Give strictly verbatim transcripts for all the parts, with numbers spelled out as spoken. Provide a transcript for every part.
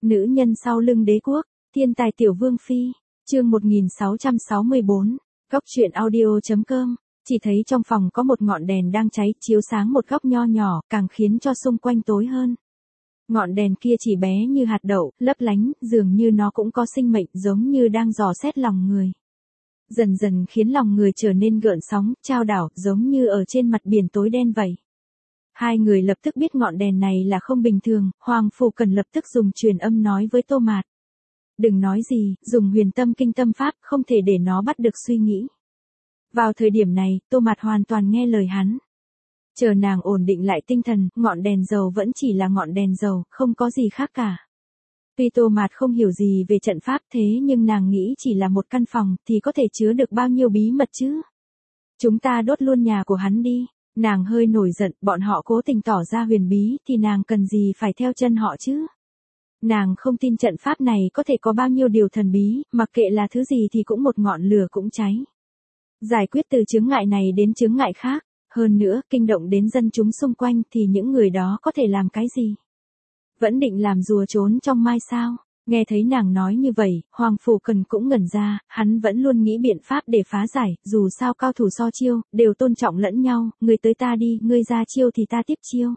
Nữ nhân sau lưng đế quốc, thiên tài tiểu vương phi, chương một nghìn sáu trăm sáu mươi bốn, góc truyện audio.com, chỉ thấy trong phòng có một ngọn đèn đang cháy chiếu sáng một góc nho nhỏ, càng khiến cho xung quanh tối hơn. Ngọn đèn kia chỉ bé như hạt đậu, lấp lánh, dường như nó cũng có sinh mệnh giống như đang dò xét lòng người. Dần dần khiến lòng người trở nên gợn sóng, chao đảo, giống như ở trên mặt biển tối đen vậy. Hai người lập tức biết ngọn đèn này là không bình thường, Hoàng Phủ Cần lập tức dùng truyền âm nói với Tô Mạt. Đừng nói gì, dùng huyền tâm kinh tâm pháp, không thể để nó bắt được suy nghĩ. Vào thời điểm này, Tô Mạt hoàn toàn nghe lời hắn. Chờ nàng ổn định lại tinh thần, ngọn đèn dầu vẫn chỉ là ngọn đèn dầu, không có gì khác cả. Tuy Tô Mạt không hiểu gì về trận pháp thế nhưng nàng nghĩ chỉ là một căn phòng thì có thể chứa được bao nhiêu bí mật chứ. Chúng ta đốt luôn nhà của hắn đi. Nàng hơi nổi giận, bọn họ cố tình tỏ ra huyền bí thì nàng cần gì phải theo chân họ chứ. Nàng không tin trận pháp này có thể có bao nhiêu điều thần bí, mặc kệ là thứ gì thì cũng một ngọn lửa cũng cháy. Giải quyết từ chướng ngại này đến chướng ngại khác, hơn nữa kinh động đến dân chúng xung quanh thì những người đó có thể làm cái gì? Vẫn định làm rùa trốn trong mai sao? Nghe thấy nàng nói như vậy, Hoàng Phủ Cần cũng ngẩn ra, hắn vẫn luôn nghĩ biện pháp để phá giải, dù sao cao thủ so chiêu, đều tôn trọng lẫn nhau, người tới ta đi, ngươi ra chiêu thì ta tiếp chiêu.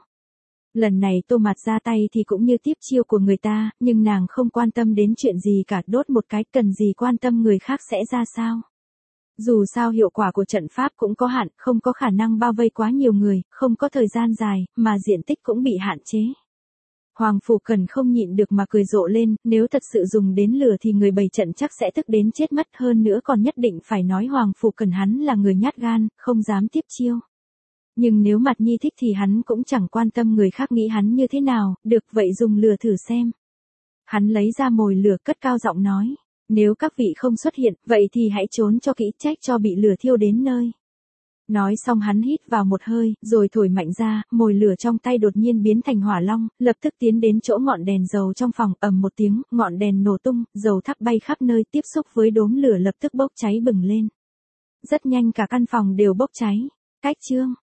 Lần này Tô Mạt ra tay thì cũng như tiếp chiêu của người ta, nhưng nàng không quan tâm đến chuyện gì cả, đốt một cái, cần gì quan tâm người khác sẽ ra sao. Dù sao hiệu quả của trận pháp cũng có hạn, không có khả năng bao vây quá nhiều người, không có thời gian dài, mà diện tích cũng bị hạn chế. Hoàng Phủ Cần không nhịn được mà cười rộ lên, nếu thật sự dùng đến lửa thì người bày trận chắc sẽ tức đến chết mất, hơn nữa còn nhất định phải nói Hoàng Phủ Cần hắn là người nhát gan, không dám tiếp chiêu. Nhưng nếu Mạt Nhi thích thì hắn cũng chẳng quan tâm người khác nghĩ hắn như thế nào, được vậy dùng lửa thử xem. Hắn lấy ra mồi lửa cất cao giọng nói, nếu các vị không xuất hiện, vậy thì hãy trốn cho kỹ, trách cho bị lửa thiêu đến nơi. Nói xong hắn hít vào một hơi, rồi thổi mạnh ra, mồi lửa trong tay đột nhiên biến thành hỏa long, lập tức tiến đến chỗ ngọn đèn dầu trong phòng, ầm một tiếng, ngọn đèn nổ tung, dầu thắp bay khắp nơi, tiếp xúc với đốm lửa lập tức bốc cháy bừng lên. Rất nhanh cả căn phòng đều bốc cháy. Cách chương